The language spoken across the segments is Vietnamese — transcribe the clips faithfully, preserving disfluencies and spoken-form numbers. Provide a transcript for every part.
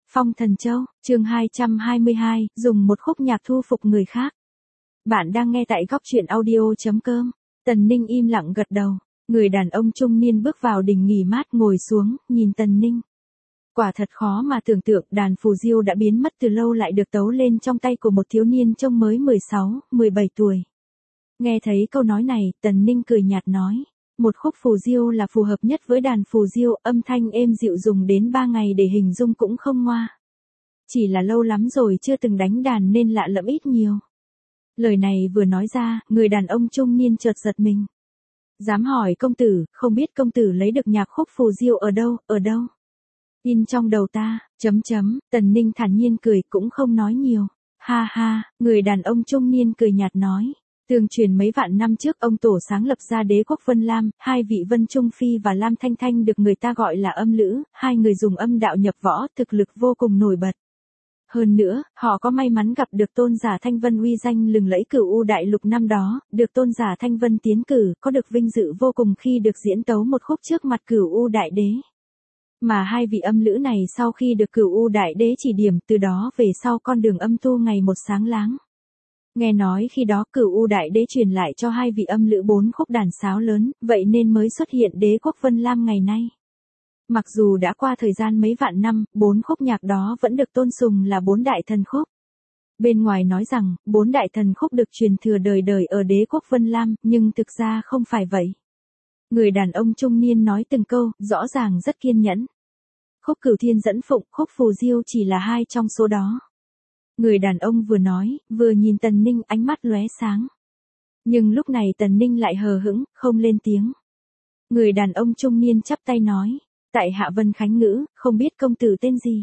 Phong Thần Châu, chương hai trăm hai mươi hai, dùng một khúc nhạc thu phục người khác. Bạn đang nghe tại góc truyện audio chấm com. Tần Ninh im lặng gật đầu. Người đàn ông trung niên bước vào đình nghỉ mát ngồi xuống, nhìn Tần Ninh. Quả thật khó mà tưởng tượng đàn phù diêu đã biến mất từ lâu lại được tấu lên trong tay của một thiếu niên trông mới mười sáu, mười bảy tuổi. Nghe thấy câu nói này, Tần Ninh cười nhạt nói. Một khúc phù diêu là phù hợp nhất với đàn phù diêu, âm thanh êm dịu dùng đến ba ngày để hình dung cũng không ngoa. Chỉ là lâu lắm rồi chưa từng đánh đàn nên lạ lẫm ít nhiều. Lời này vừa nói ra, người đàn ông trung niên chợt giật mình. Dám hỏi công tử, không biết công tử lấy được nhạc khúc phù diêu ở đâu, ở đâu? In trong đầu ta, chấm chấm, Tần Ninh thản nhiên cười cũng không nói nhiều. Ha ha, người đàn ông trung niên cười nhạt nói. Tương truyền mấy vạn năm trước ông tổ sáng lập ra đế quốc Vân Lam, hai vị Vân Trung Phi và Lam Thanh Thanh được người ta gọi là âm lữ, hai người dùng âm đạo nhập võ, thực lực vô cùng nổi bật. Hơn nữa, họ có may mắn gặp được tôn giả Thanh Vân uy danh lừng lẫy Cửu U Đại Lục năm đó, được tôn giả Thanh Vân tiến cử, có được vinh dự vô cùng khi được diễn tấu một khúc trước mặt Cửu U Đại Đế. Mà hai vị âm lữ này sau khi được Cửu U Đại Đế chỉ điểm, từ đó về sau con đường âm tu ngày một sáng láng. Nghe nói khi đó Cửu U Đại Đế truyền lại cho hai vị âm lữ bốn khúc đàn sáo lớn, vậy nên mới xuất hiện đế quốc Vân Lam ngày nay. Mặc dù đã qua thời gian mấy vạn năm, bốn khúc nhạc đó vẫn được tôn sùng là bốn đại thần khúc. Bên ngoài nói rằng, bốn đại thần khúc được truyền thừa đời đời ở đế quốc Vân Lam, nhưng thực ra không phải vậy. Người đàn ông trung niên nói từng câu, rõ ràng rất kiên nhẫn. Khúc Cửu Thiên Dẫn Phụng, khúc phù diêu chỉ là hai trong số đó. Người đàn ông vừa nói, vừa nhìn Tần Ninh ánh mắt lóe sáng. Nhưng lúc này Tần Ninh lại hờ hững, không lên tiếng. Người đàn ông trung niên chắp tay nói, tại hạ Vân Khánh Ngữ, không biết công tử tên gì.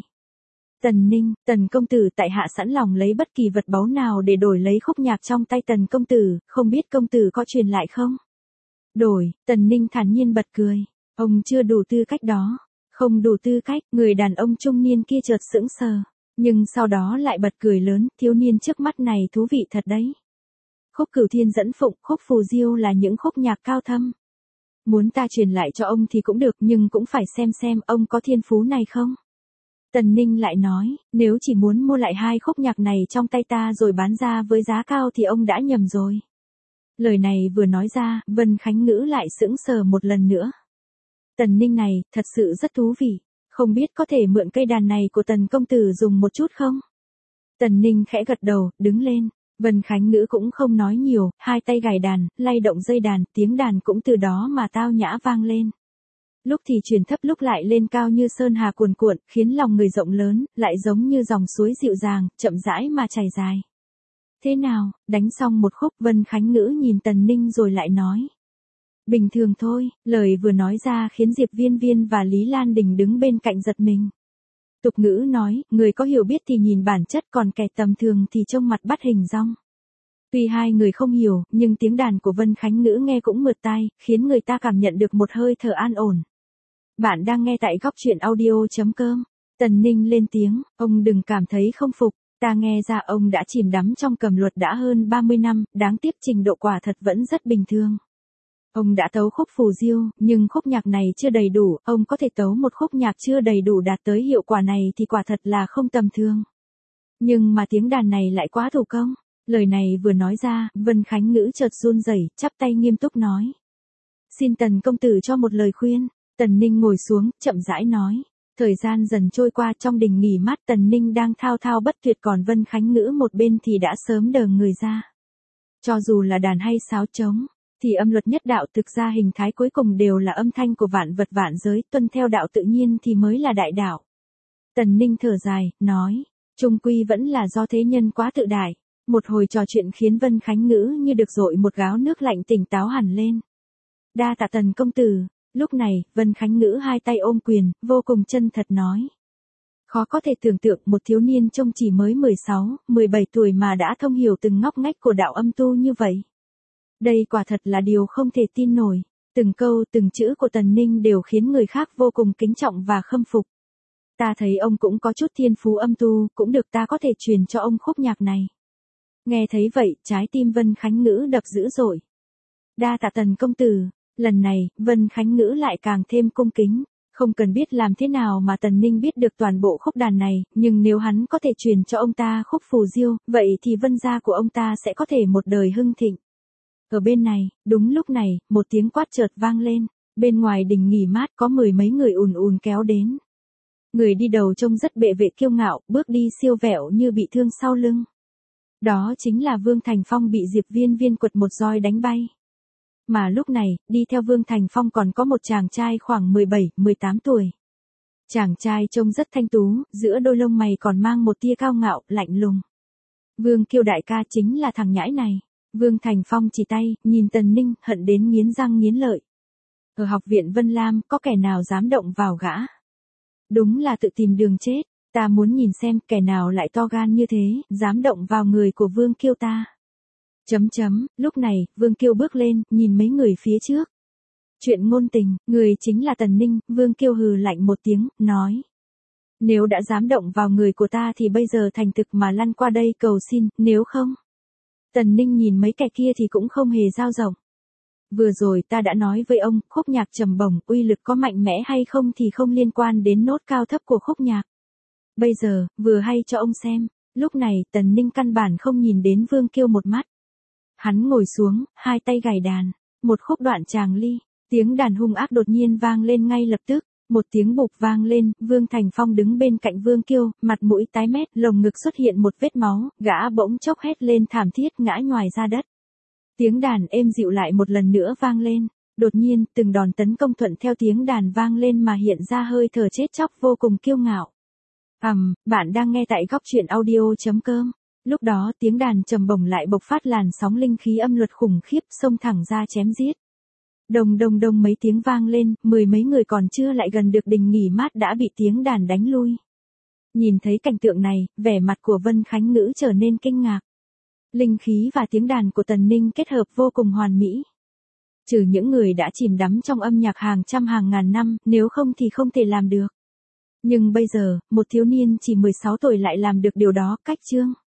Tần Ninh, Tần công tử, tại hạ sẵn lòng lấy bất kỳ vật báu nào để đổi lấy khúc nhạc trong tay Tần công tử, không biết công tử có truyền lại không? Đổi, Tần Ninh thản nhiên bật cười, ông chưa đủ tư cách đó. Không đủ tư cách, người đàn ông trung niên kia chợt sững sờ. Nhưng sau đó lại bật cười lớn, thiếu niên trước mắt này thú vị thật đấy. Khúc Cửu Thiên Dẫn Phụng, khúc phù diêu là những khúc nhạc cao thâm. Muốn ta truyền lại cho ông thì cũng được, nhưng cũng phải xem xem ông có thiên phú này không. Tần Ninh lại nói, nếu chỉ muốn mua lại hai khúc nhạc này trong tay ta rồi bán ra với giá cao thì ông đã nhầm rồi. Lời này vừa nói ra, Vân Khánh Ngữ lại sững sờ một lần nữa. Tần Ninh này, thật sự rất thú vị. Không biết có thể mượn cây đàn này của Tần công tử dùng một chút không? Tần Ninh khẽ gật đầu, đứng lên. Vân Khánh Ngữ cũng không nói nhiều, hai tay gảy đàn, lay động dây đàn, tiếng đàn cũng từ đó mà tao nhã vang lên. Lúc thì truyền thấp lúc lại lên cao như sơn hà cuồn cuộn, khiến lòng người rộng lớn, lại giống như dòng suối dịu dàng, chậm rãi mà chảy dài. Thế nào, đánh xong một khúc, Vân Khánh Ngữ nhìn Tần Ninh rồi lại nói. Bình thường thôi, lời vừa nói ra khiến Diệp Viên Viên và Lý Lan Đình đứng bên cạnh giật mình. Tục ngữ nói, người có hiểu biết thì nhìn bản chất, còn kẻ tầm thường thì trông mặt bắt hình dong. Tuy hai người không hiểu, nhưng tiếng đàn của Vân Khánh Ngữ nghe cũng mượt tai, khiến người ta cảm nhận được một hơi thở an ổn. Bạn đang nghe tại góc truyện audio chấm com. Tần Ninh lên tiếng, ông đừng cảm thấy không phục, ta nghe ra ông đã chìm đắm trong cầm luật đã hơn ba mươi năm, đáng tiếc trình độ quả thật vẫn rất bình thường. Ông đã tấu khúc phù diêu, nhưng khúc nhạc này chưa đầy đủ, ông có thể tấu một khúc nhạc chưa đầy đủ đạt tới hiệu quả này thì quả thật là không tầm thường. Nhưng mà tiếng đàn này lại quá thủ công. Lời này vừa nói ra, Vân Khánh Ngữ chợt run rẩy, chắp tay nghiêm túc nói. Xin Tần công tử cho một lời khuyên. Tần Ninh ngồi xuống, chậm rãi nói. Thời gian dần trôi qua trong đình nghỉ mát, Tần Ninh đang thao thao bất tuyệt, còn Vân Khánh Ngữ một bên thì đã sớm đờ người ra. Cho dù là đàn hay sáo trống, thì âm luật nhất đạo thực ra hình thái cuối cùng đều là âm thanh của vạn vật vạn giới, tuân theo đạo tự nhiên thì mới là đại đạo. Tần Ninh thở dài, nói, chung quy vẫn là do thế nhân quá tự đại. Một hồi trò chuyện khiến Vân Khánh Ngữ như được dội một gáo nước lạnh tỉnh táo hẳn lên. Đa tạ Tần công tử. Lúc này, Vân Khánh Ngữ hai tay ôm quyền, vô cùng chân thật nói. Khó có thể tưởng tượng một thiếu niên trông chỉ mới mười sáu, mười bảy tuổi mà đã thông hiểu từng ngóc ngách của đạo âm tu như vậy. Đây quả thật là điều không thể tin nổi. Từng câu, từng chữ của Tần Ninh đều khiến người khác vô cùng kính trọng và khâm phục. Ta thấy ông cũng có chút thiên phú âm tu, cũng được, ta có thể truyền cho ông khúc nhạc này. Nghe thấy vậy, trái tim Vân Khánh Ngữ đập dữ dội. Đa tạ Tần công tử. Lần này, Vân Khánh Ngữ lại càng thêm cung kính. Không cần biết làm thế nào mà Tần Ninh biết được toàn bộ khúc đàn này, nhưng nếu hắn có thể truyền cho ông ta khúc phù diêu, vậy thì vân gia của ông ta sẽ có thể một đời hưng thịnh. Ở bên này, đúng lúc này, một tiếng quát chợt vang lên, bên ngoài đình nghỉ mát có mười mấy người ùn ùn kéo đến. Người đi đầu trông rất bệ vệ kiêu ngạo, bước đi siêu vẹo như bị thương sau lưng. Đó chính là Vương Thành Phong bị Diệp Viên Viên quật một roi đánh bay. Mà lúc này, đi theo Vương Thành Phong còn có một chàng trai khoảng mười bảy, mười tám tuổi. Chàng trai trông rất thanh tú, giữa đôi lông mày còn mang một tia cao ngạo, lạnh lùng. Vương Kiêu đại ca chính là thằng nhãi này. Vương Thành Phong chỉ tay, nhìn Tần Ninh, hận đến nghiến răng nghiến lợi. Ở học viện Vân Lam, có kẻ nào dám động vào gã? Đúng là tự tìm đường chết, ta muốn nhìn xem kẻ nào lại to gan như thế, dám động vào người của Vương Kiêu ta. Chấm chấm, lúc này, Vương Kiêu bước lên, nhìn mấy người phía trước. Chuyện ngôn tình, người chính là Tần Ninh, Vương Kiêu hừ lạnh một tiếng, nói. Nếu đã dám động vào người của ta thì bây giờ thành thực mà lăn qua đây cầu xin, nếu không. Tần Ninh nhìn mấy kẻ kia thì cũng không hề dao rộng. Vừa rồi ta đã nói với ông, khúc nhạc trầm bổng, uy lực có mạnh mẽ hay không thì không liên quan đến nốt cao thấp của khúc nhạc. Bây giờ, vừa hay cho ông xem, lúc này Tần Ninh căn bản không nhìn đến Vương Kiêu một mắt. Hắn ngồi xuống, hai tay gảy đàn, một khúc đoạn tràng ly, tiếng đàn hung ác đột nhiên vang lên ngay lập tức, một tiếng bụp vang lên, Vương Thành Phong đứng bên cạnh Vương Kiêu, mặt mũi tái mét, lồng ngực xuất hiện một vết máu, gã bỗng chốc hét lên thảm thiết ngã nhoài ra đất. Tiếng đàn êm dịu lại một lần nữa vang lên, đột nhiên, từng đòn tấn công thuận theo tiếng đàn vang lên mà hiện ra hơi thở chết chóc vô cùng kiêu ngạo. Ầm, um, bạn đang nghe tại góc truyện audio chấm com. Lúc đó tiếng đàn trầm bổng lại bộc phát làn sóng linh khí âm luật khủng khiếp xông thẳng ra chém giết. Đồng đồng đồng mấy tiếng vang lên, mười mấy người còn chưa lại gần được đình nghỉ mát đã bị tiếng đàn đánh lui. Nhìn thấy cảnh tượng này, vẻ mặt của Vân Khánh Ngữ trở nên kinh ngạc. Linh khí và tiếng đàn của Tần Ninh kết hợp vô cùng hoàn mỹ. Trừ những người đã chìm đắm trong âm nhạc hàng trăm hàng ngàn năm, nếu không thì không thể làm được. Nhưng bây giờ, một thiếu niên chỉ mười sáu tuổi lại làm được điều đó, cách chương.